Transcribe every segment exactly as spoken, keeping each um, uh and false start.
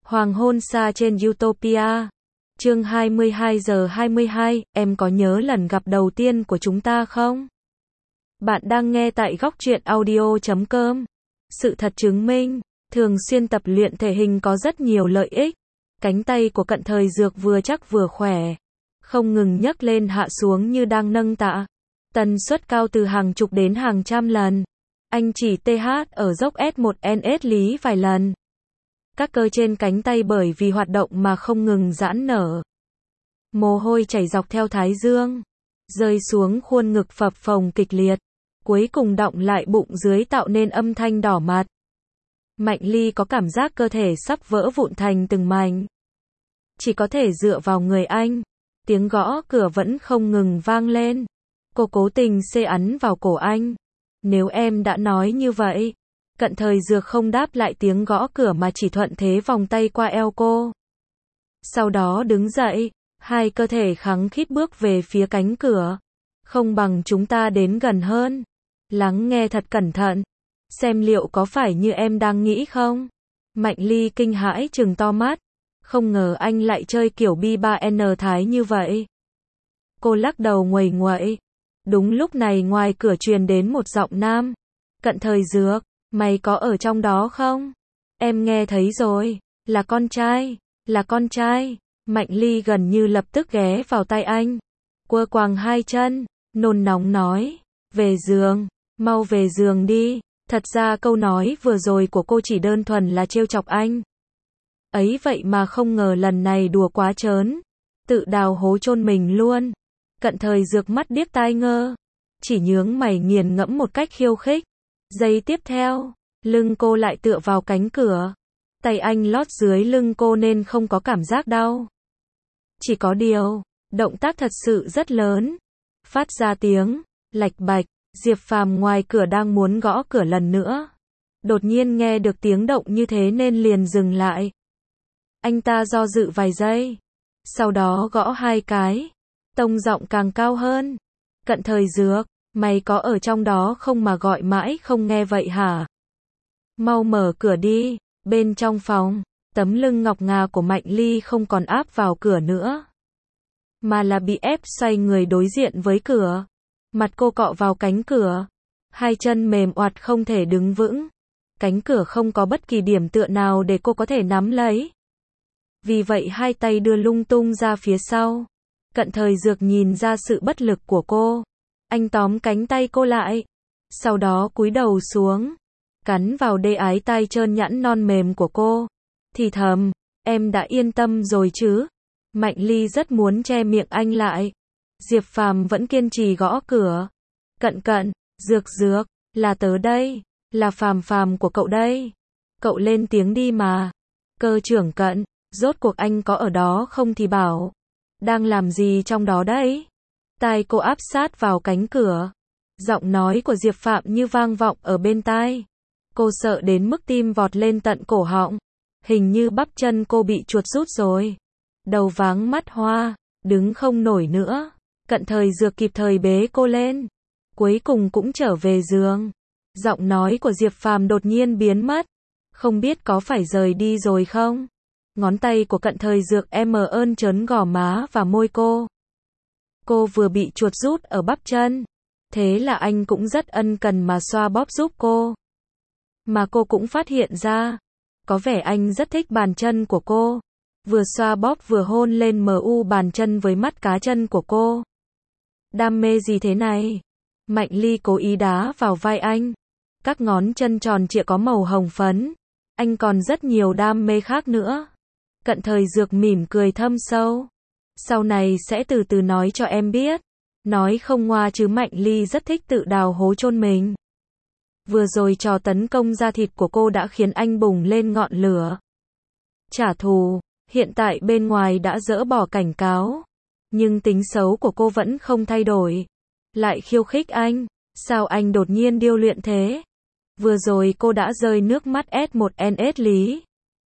Hoàng hôn xa trên Utopia. Chương hai mươi hai giờ hai mươi hai, em có nhớ lần gặp đầu tiên của chúng ta không? Bạn đang nghe tại góc truyện audio chấm com. Sự thật chứng minh, thường xuyên tập luyện thể hình có rất nhiều lợi ích. Cánh tay của Cận Thời Dược vừa chắc vừa khỏe, không ngừng nhấc lên hạ xuống như đang nâng tạ. Tần suất cao từ hàng chục đến hàng trăm lần. Anh chỉ tê hát ở dốc S một N S lý vài lần. Các cơ trên cánh tay bởi vì hoạt động mà không ngừng giãn nở. Mồ hôi chảy dọc theo thái dương, rơi xuống khuôn ngực phập phồng kịch liệt, cuối cùng đọng lại bụng dưới tạo nên âm thanh đỏ mặt. Mạnh Ly có cảm giác cơ thể sắp vỡ vụn thành từng mảnh. Chỉ có thể dựa vào người anh. Tiếng gõ cửa vẫn không ngừng vang lên. Cô cố tình xê ắn vào cổ anh. Nếu em đã nói như vậy. Cận Thời Dược không đáp lại tiếng gõ cửa mà chỉ thuận thế vòng tay qua eo cô. Sau đó đứng dậy, hai cơ thể khăng khít bước về phía cánh cửa. Không bằng chúng ta đến gần hơn. Lắng nghe thật cẩn thận. Xem liệu có phải như em đang nghĩ không? Mạnh Ly kinh hãi trừng to mắt. Không ngờ anh lại chơi kiểu bi ba N thái như vậy. Cô lắc đầu nguầy nguậy. Đúng lúc này ngoài cửa truyền đến một giọng nam. Cận Thời Dược, mày có ở trong đó không? Em nghe thấy rồi, là con trai, là con trai. Mạnh Ly gần như lập tức ghé vào tay anh. Quơ quàng hai chân, nôn nóng nói, về giường, mau về giường đi. Thật ra câu nói vừa rồi của cô chỉ đơn thuần là trêu chọc anh. Ấy vậy mà không ngờ lần này đùa quá trớn. Tự đào hố chôn mình luôn. Cận Thời Dược mắt điếc tai ngơ. Chỉ nhướng mày nghiền ngẫm một cách khiêu khích. Giây tiếp theo, lưng cô lại tựa vào cánh cửa. Tay anh lót dưới lưng cô nên không có cảm giác đau. Chỉ có điều, động tác thật sự rất lớn. Phát ra tiếng, lạch bạch. Diệp Phàm ngoài cửa đang muốn gõ cửa lần nữa. Đột nhiên nghe được tiếng động như thế nên liền dừng lại. Anh ta do dự vài giây. Sau đó gõ hai cái. Tông giọng càng cao hơn. Cận Thời Dược, mày có ở trong đó không mà gọi mãi không nghe vậy hả? Mau mở cửa đi. Bên trong phòng, tấm lưng ngọc ngà của Mạnh Ly không còn áp vào cửa nữa. Mà là bị ép xoay người đối diện với cửa. Mặt cô cọ vào cánh cửa. Hai chân mềm oặt không thể đứng vững. Cánh cửa không có bất kỳ điểm tựa nào để cô có thể nắm lấy. Vì vậy hai tay đưa lung tung ra phía sau. Cận Thời Dược nhìn ra sự bất lực của cô. Anh tóm cánh tay cô lại. Sau đó cúi đầu xuống. Cắn vào đê ái tai trơn nhẵn non mềm của cô. Thì thầm, em đã yên tâm rồi chứ? Mạnh Ly rất muốn che miệng anh lại. Diệp Phàm vẫn kiên trì gõ cửa. Cận cận, Dược Dược, là tớ đây. Là Phàm Phàm của cậu đây. Cậu lên tiếng đi mà. Cơ trưởng Cận, rốt cuộc anh có ở đó không thì bảo. Đang làm gì trong đó đấy? Tai cô áp sát vào cánh cửa. Giọng nói của Diệp Phạm như vang vọng ở bên tai. Cô sợ đến mức tim vọt lên tận cổ họng. Hình như bắp chân cô bị chuột rút rồi. Đầu váng mắt hoa, đứng không nổi nữa. Cận Thời Dược kịp thời bế cô lên. Cuối cùng cũng trở về giường. Giọng nói của Diệp Phàm đột nhiên biến mất. Không biết có phải rời đi rồi không? Ngón tay của Cận Thời Dược em ơn trớn gò má và môi cô. Cô vừa bị chuột rút ở bắp chân. Thế là anh cũng rất ân cần mà xoa bóp giúp cô. Mà cô cũng phát hiện ra. Có vẻ anh rất thích bàn chân của cô. Vừa xoa bóp vừa hôn lên mờ u bàn chân với mắt cá chân của cô. Đam mê gì thế này? Mạnh Ly cố ý đá vào vai anh. Các ngón chân tròn trịa có màu hồng phấn. Anh còn rất nhiều đam mê khác nữa. Cận Thời Dược mỉm cười thâm sâu. Sau này sẽ từ từ nói cho em biết. Nói không ngoa chứ Mạnh Ly rất thích tự đào hố chôn mình. Vừa rồi trò tấn công da thịt của cô đã khiến anh bùng lên ngọn lửa. Trả thù, hiện tại bên ngoài đã dỡ bỏ cảnh cáo. Nhưng tính xấu của cô vẫn không thay đổi. Lại khiêu khích anh. Sao anh đột nhiên điêu luyện thế? Vừa rồi cô đã rơi nước mắt S một N S lý.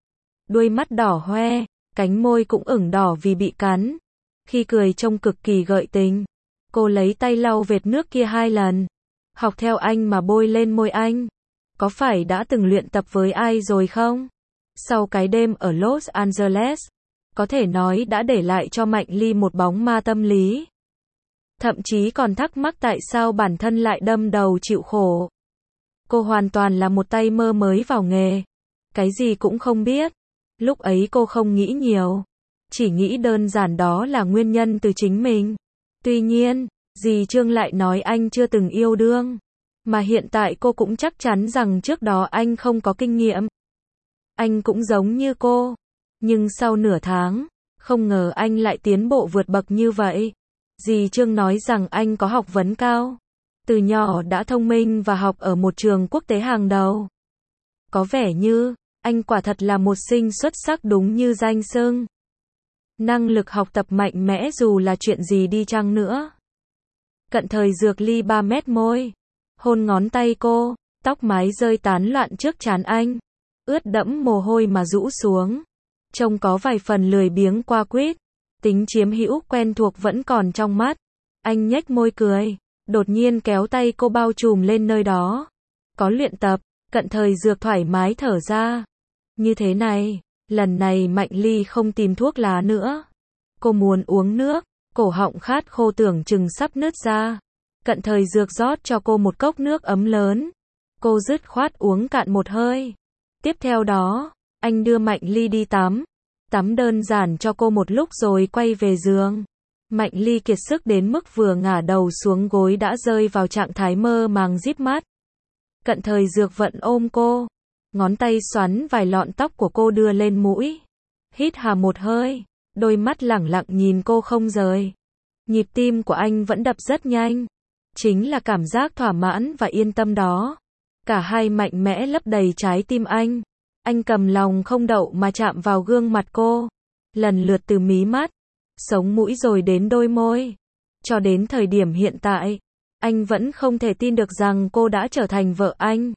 Đuôi mắt đỏ hoe, cánh môi cũng ửng đỏ vì bị cắn. Khi cười trông cực kỳ gợi tình. Cô lấy tay lau vệt nước kia hai lần. Học theo anh mà bôi lên môi anh. Có phải đã từng luyện tập với ai rồi không? Sau cái đêm ở Los Angeles, có thể nói đã để lại cho Mạnh Ly một bóng ma tâm lý. Thậm chí còn thắc mắc tại sao bản thân lại đâm đầu chịu khổ. Cô hoàn toàn là một tay mơ mới vào nghề. Cái gì cũng không biết. Lúc ấy cô không nghĩ nhiều. Chỉ nghĩ đơn giản đó là nguyên nhân từ chính mình. Tuy nhiên, dì Trương lại nói anh chưa từng yêu đương. Mà hiện tại cô cũng chắc chắn rằng trước đó anh không có kinh nghiệm. Anh cũng giống như cô. Nhưng sau nửa tháng, không ngờ anh lại tiến bộ vượt bậc như vậy. Dì Trương nói rằng anh có học vấn cao. Từ nhỏ đã thông minh và học ở một trường quốc tế hàng đầu. Có vẻ như, anh quả thật là một sinh xuất sắc đúng như danh xưng. Năng lực học tập mạnh mẽ dù là chuyện gì đi chăng nữa. Cận thời Dược ly ba mét môi. Hôn ngón tay cô, tóc mái rơi tán loạn trước trán anh. Ướt đẫm mồ hôi mà rũ xuống. Trông có vài phần lười biếng qua quýt. Tính chiếm hữu quen thuộc vẫn còn trong mắt. Anh nhếch môi cười. Đột nhiên kéo tay cô bao trùm lên nơi đó. Có luyện tập, Cận thời Dược thoải mái thở ra. Như thế này, lần này Mạnh Ly không tìm thuốc lá nữa. Cô muốn uống nước, cổ họng khát khô tưởng chừng sắp nứt ra. Cận thời Dược rót cho cô một cốc nước ấm lớn. Cô dứt khoát uống cạn một hơi. Tiếp theo đó, anh đưa Mạnh Ly đi tắm. Tắm đơn giản cho cô một lúc rồi quay về giường. Mạnh Ly kiệt sức đến mức vừa ngả đầu xuống gối đã rơi vào trạng thái mơ màng díp mắt. Cận thời Dược vận ôm cô. Ngón tay xoắn vài lọn tóc của cô đưa lên mũi. Hít hà một hơi. Đôi mắt lẳng lặng nhìn cô không rời. Nhịp tim của anh vẫn đập rất nhanh. Chính là cảm giác thỏa mãn và yên tâm đó. Cả hai mạnh mẽ lấp đầy trái tim anh. Anh cầm lòng không đậu mà chạm vào gương mặt cô. Lần lượt từ mí mắt, sống mũi rồi đến đôi môi. Cho đến thời điểm hiện tại, anh vẫn không thể tin được rằng cô đã trở thành vợ anh.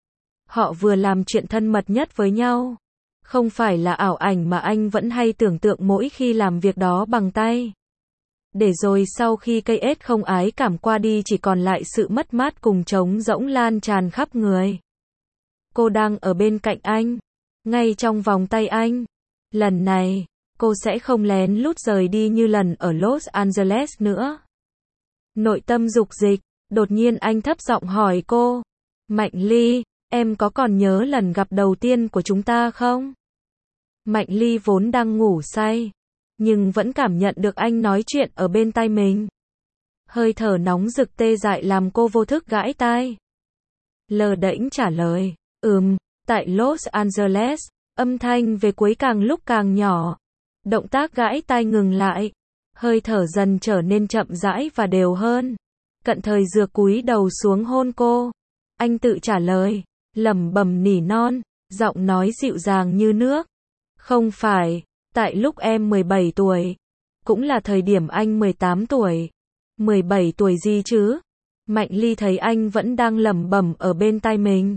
Họ vừa làm chuyện thân mật nhất với nhau. Không phải là ảo ảnh mà anh vẫn hay tưởng tượng mỗi khi làm việc đó bằng tay. Để rồi sau khi cây ết không ái cảm qua đi chỉ còn lại sự mất mát cùng trống rỗng lan tràn khắp người. Cô đang ở bên cạnh anh, ngay trong vòng tay anh. Lần này, cô sẽ không lén lút rời đi như lần ở Los Angeles nữa. Nội tâm dục dịch, đột nhiên anh thấp giọng hỏi cô. Mạnh Ly, em có còn nhớ lần gặp đầu tiên của chúng ta không? Mạnh Ly vốn đang ngủ say, nhưng vẫn cảm nhận được anh nói chuyện ở bên tai mình. Hơi thở nóng rực tê dại làm cô vô thức gãi tai. Lờ đễnh trả lời, ừm, tại Los Angeles. Âm thanh về cuối càng lúc càng nhỏ. Động tác gãi tai ngừng lại. Hơi thở dần trở nên chậm rãi và đều hơn. Cận thời Dược cúi đầu xuống hôn cô. Anh tự trả lời, lẩm bẩm nỉ non, giọng nói dịu dàng như nước. Không phải, tại lúc em mười bảy tuổi. Cũng là thời điểm anh mười tám tuổi. mười bảy tuổi gì chứ? Mạnh Ly thấy anh vẫn đang lẩm bẩm ở bên tai mình.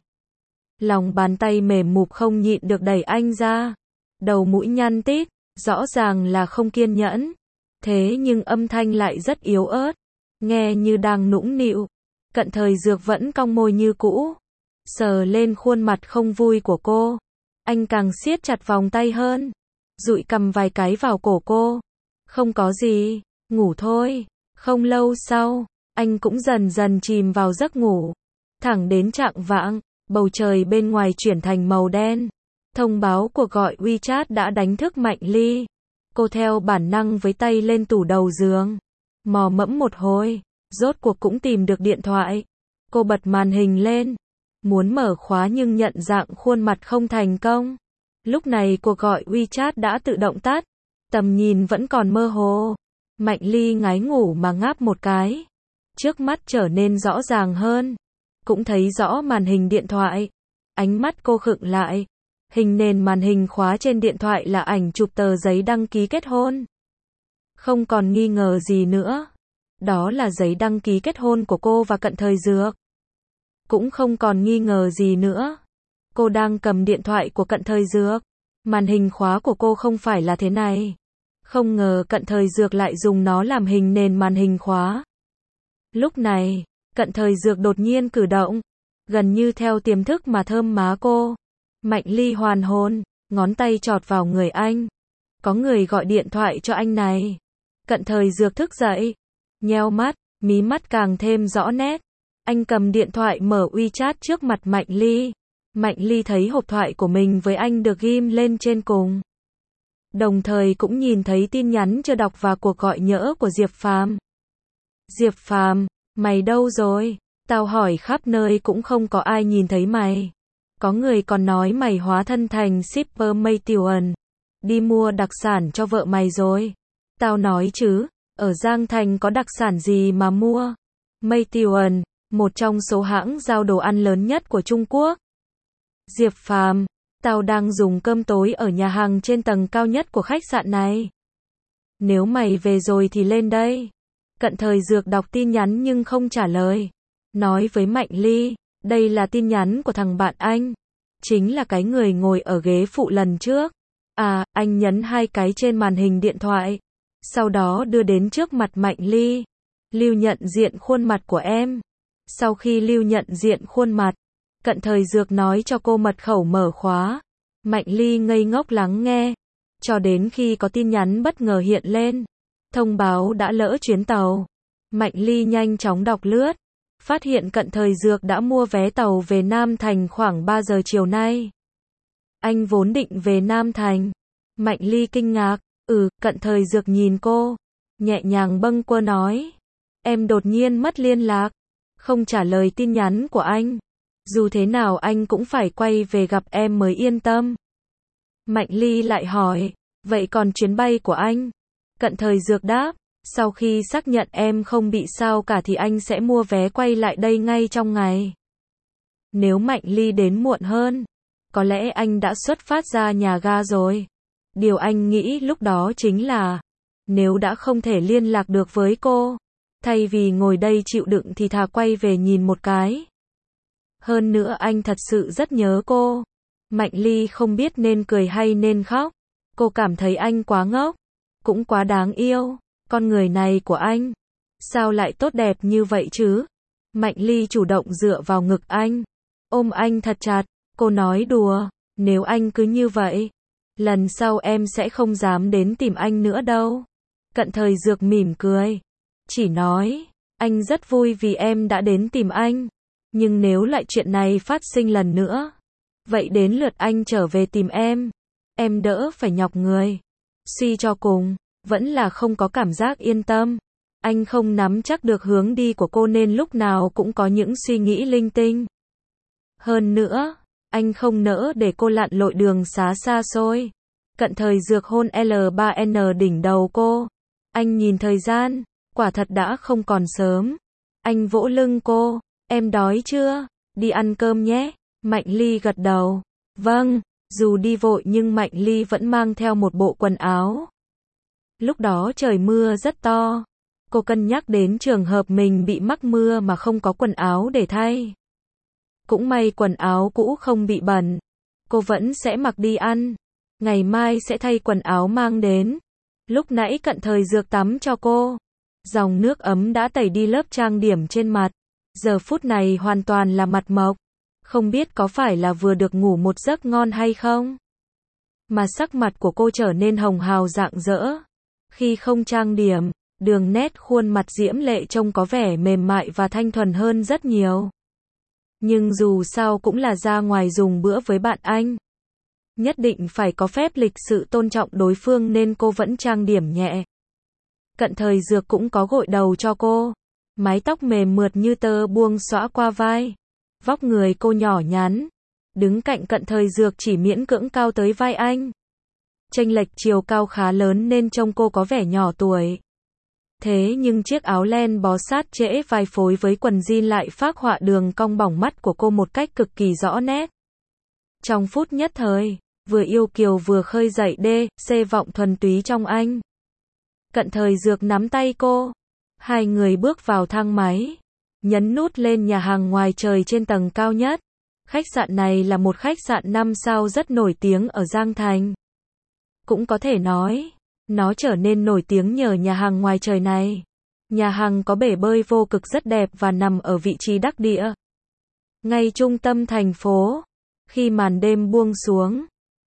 Lòng bàn tay mềm mụp không nhịn được đẩy anh ra. Đầu mũi nhăn tít, rõ ràng là không kiên nhẫn. Thế nhưng âm thanh lại rất yếu ớt. Nghe như đang nũng nịu. Cận thời Dược vẫn cong môi như cũ. Sờ lên khuôn mặt không vui của cô. Anh càng siết chặt vòng tay hơn. Dụi cầm vài cái vào cổ cô. Không có gì, ngủ thôi. Không lâu sau, anh cũng dần dần chìm vào giấc ngủ. Thẳng đến chạng vạng, bầu trời bên ngoài chuyển thành màu đen. Thông báo cuộc gọi WeChat đã đánh thức Mạnh Ly. Cô theo bản năng với tay lên tủ đầu giường. Mò mẫm một hồi, rốt cuộc cũng tìm được điện thoại. Cô bật màn hình lên. Muốn mở khóa nhưng nhận dạng khuôn mặt không thành công. Lúc này cuộc gọi WeChat đã tự động tắt. Tầm nhìn vẫn còn mơ hồ. Mạnh Ly ngái ngủ mà ngáp một cái. Trước mắt trở nên rõ ràng hơn. Cũng thấy rõ màn hình điện thoại. Ánh mắt cô khựng lại. Hình nền màn hình khóa trên điện thoại là ảnh chụp tờ giấy đăng ký kết hôn. Không còn nghi ngờ gì nữa. Đó là giấy đăng ký kết hôn của cô và Cận thời Dược. Cũng không còn nghi ngờ gì nữa. Cô đang cầm điện thoại của Cận thời Dược. Màn hình khóa của cô không phải là thế này. Không ngờ Cận thời Dược lại dùng nó làm hình nền màn hình khóa. Lúc này, Cận thời Dược đột nhiên cử động. Gần như theo tiềm thức mà thơm má cô. Mạnh Ly hoàn hồn, ngón tay chọt vào người anh. Có người gọi điện thoại cho anh này. Cận Thời Dược thức dậy, nheo mắt, mí mắt càng thêm rõ nét. Anh cầm điện thoại mở WeChat trước mặt Mạnh Ly. Mạnh Ly thấy hộp thoại của mình với anh được ghim lên trên cùng. Đồng thời cũng nhìn thấy tin nhắn chưa đọc và cuộc gọi nhỡ của Diệp Phàm. Diệp Phàm, mày đâu rồi? Tao hỏi khắp nơi cũng không có ai nhìn thấy mày. Có người còn nói mày hóa thân thành shipper mây tiểu ẩn. Đi mua đặc sản cho vợ mày rồi. Tao nói chứ, ở Giang Thành có đặc sản gì mà mua? Mây tiểu ẩn, một trong số hãng giao đồ ăn lớn nhất của Trung Quốc. Diệp Phàm, tao đang dùng cơm tối ở nhà hàng trên tầng cao nhất của khách sạn này. Nếu mày về rồi thì lên đây. Cận Thời Dược đọc tin nhắn nhưng không trả lời. Nói với Mạnh Ly, đây là tin nhắn của thằng bạn anh. Chính là cái người ngồi ở ghế phụ lần trước. À, anh nhấn hai cái trên màn hình điện thoại. Sau đó đưa đến trước mặt Mạnh Ly. Lưu nhận diện khuôn mặt của em. Sau khi lưu nhận diện khuôn mặt, Cận Thời Dược nói cho cô mật khẩu mở khóa. Mạnh Ly ngây ngốc lắng nghe. Cho đến khi có tin nhắn bất ngờ hiện lên. Thông báo đã lỡ chuyến tàu. Mạnh Ly nhanh chóng đọc lướt. Phát hiện Cận Thời Dược đã mua vé tàu về Nam Thành khoảng ba giờ chiều nay. Anh vốn định về Nam Thành. Mạnh Ly kinh ngạc. Ừ, Cận Thời Dược nhìn cô. Nhẹ nhàng bâng quơ nói. Em đột nhiên mất liên lạc. Không trả lời tin nhắn của anh. Dù thế nào anh cũng phải quay về gặp em mới yên tâm. Mạnh Ly lại hỏi. Vậy còn chuyến bay của anh? Cận Thời Dược đáp. Sau khi xác nhận em không bị sao cả thì anh sẽ mua vé quay lại đây ngay trong ngày. Nếu Mạnh Ly đến muộn hơn, có lẽ anh đã xuất phát ra nhà ga rồi. Điều anh nghĩ lúc đó chính là, nếu đã không thể liên lạc được với cô, thay vì ngồi đây chịu đựng thì thà quay về nhìn một cái. Hơn nữa anh thật sự rất nhớ cô. Mạnh Ly không biết nên cười hay nên khóc. Cô cảm thấy anh quá ngốc, cũng quá đáng yêu. Con người này của anh, sao lại tốt đẹp như vậy chứ? Mạnh Ly chủ động dựa vào ngực anh, ôm anh thật chặt. Cô nói đùa, nếu anh cứ như vậy, lần sau em sẽ không dám đến tìm anh nữa đâu. Cận Thời Dược mỉm cười, chỉ nói, anh rất vui vì em đã đến tìm anh. Nhưng nếu lại chuyện này phát sinh lần nữa, vậy đến lượt anh trở về tìm em. Em đỡ phải nhọc người. Suy cho cùng, vẫn là không có cảm giác yên tâm. Anh không nắm chắc được hướng đi của cô nên lúc nào cũng có những suy nghĩ linh tinh. Hơn nữa, anh không nỡ để cô lặn lội đường xá xa xôi. Cận Thời Dược hôn L ba N đỉnh đầu cô. Anh nhìn thời gian, quả thật đã không còn sớm. Anh vỗ lưng cô, em đói chưa? Đi ăn cơm nhé. Mạnh Ly gật đầu. Vâng, dù đi vội nhưng Mạnh Ly vẫn mang theo một bộ quần áo. Lúc đó trời mưa rất to. Cô cân nhắc đến trường hợp mình bị mắc mưa mà không có quần áo để thay. Cũng may quần áo cũ không bị bẩn. Cô vẫn sẽ mặc đi ăn. Ngày mai sẽ thay quần áo mang đến. Lúc nãy Cận Thời Dược tắm cho cô. Dòng nước ấm đã tẩy đi lớp trang điểm trên mặt. Giờ phút này hoàn toàn là mặt mộc. Không biết có phải là vừa được ngủ một giấc ngon hay không? Mà sắc mặt của cô trở nên hồng hào rạng rỡ. Khi không trang điểm, đường nét khuôn mặt diễm lệ trông có vẻ mềm mại và thanh thuần hơn rất nhiều. Nhưng dù sao cũng là ra ngoài dùng bữa với bạn anh. Nhất định phải có phép lịch sự tôn trọng đối phương nên cô vẫn trang điểm nhẹ. Cận Thời Dược cũng có gội đầu cho cô. Mái tóc mềm mượt như tơ buông xõa qua vai. Vóc người cô nhỏ nhắn. Đứng cạnh Cận Thời Dược chỉ miễn cưỡng cao tới vai anh. Chênh lệch chiều cao khá lớn nên trông cô có vẻ nhỏ tuổi. Thế nhưng chiếc áo len bó sát trễ vai phối với quần jean lại phác họa đường cong bỏng mắt của cô một cách cực kỳ rõ nét. Trong phút nhất thời, vừa yêu kiều vừa khơi dậy đê, xê vọng thuần túy trong anh. Cận Thời Dược nắm tay cô. Hai người bước vào thang máy. Nhấn nút lên nhà hàng ngoài trời trên tầng cao nhất. Khách sạn này là một khách sạn năm sao rất nổi tiếng ở Giang Thành. Cũng có thể nói, nó trở nên nổi tiếng nhờ nhà hàng ngoài trời này. Nhà hàng có bể bơi vô cực rất đẹp và nằm ở vị trí đắc địa. Ngay trung tâm thành phố. Khi màn đêm buông xuống,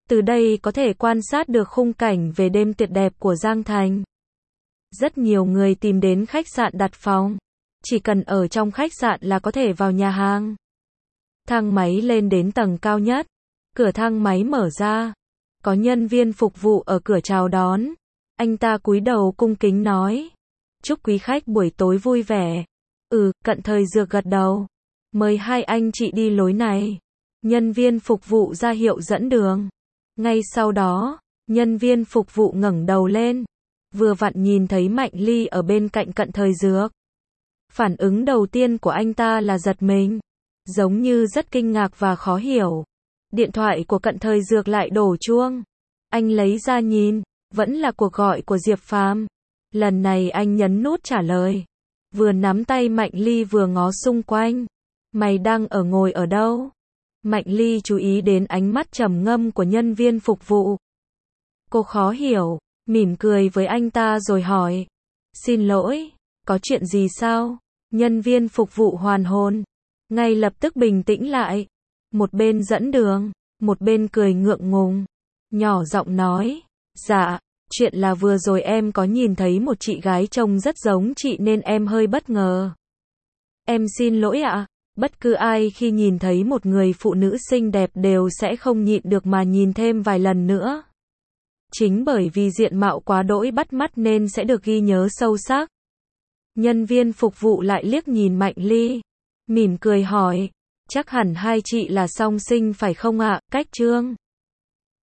Từ đây có thể quan sát được khung cảnh về đêm tuyệt đẹp của Giang Thành. Rất nhiều người tìm đến khách sạn đặt phòng. Chỉ cần ở trong khách sạn là có thể vào nhà hàng. Thang máy lên đến tầng cao nhất. Cửa thang máy mở ra. Có nhân viên phục vụ ở cửa chào đón. Anh ta cúi đầu cung kính nói. Chúc quý khách buổi tối vui vẻ. Ừ, Cận Thời Dược gật đầu. Mời hai anh chị đi lối này. Nhân viên phục vụ ra hiệu dẫn đường. Ngay sau đó, nhân viên phục vụ ngẩng đầu lên. Vừa vặn nhìn thấy Mạnh Ly ở bên cạnh Cận Thời Dược. Phản ứng đầu tiên của anh ta là giật mình. Giống như rất kinh ngạc và khó hiểu. Điện thoại của Cận Thời Dược lại đổ chuông. Anh lấy ra nhìn, vẫn là cuộc gọi của Diệp Phàm. Lần này anh nhấn nút trả lời. Vừa nắm tay Mạnh Ly vừa ngó xung quanh. Mày đang ở ngồi ở đâu? Mạnh Ly chú ý đến ánh mắt trầm ngâm của nhân viên phục vụ. Cô khó hiểu, mỉm cười với anh ta rồi hỏi. Xin lỗi, có chuyện gì sao? Nhân viên phục vụ hoàn hồn. Ngay lập tức bình tĩnh lại. Một bên dẫn đường, một bên cười ngượng ngùng. Nhỏ giọng nói. Dạ, chuyện là vừa rồi em có nhìn thấy một chị gái trông rất giống chị nên em hơi bất ngờ. Em xin lỗi ạ. Bất cứ ai khi nhìn thấy một người phụ nữ xinh đẹp đều sẽ không nhịn được mà nhìn thêm vài lần nữa. Chính bởi vì diện mạo quá đỗi bắt mắt nên sẽ được ghi nhớ sâu sắc. Nhân viên phục vụ lại liếc nhìn Mạnh Ly. Mỉm cười hỏi. Chắc hẳn hai chị là song sinh phải không ạ? Cách Trương.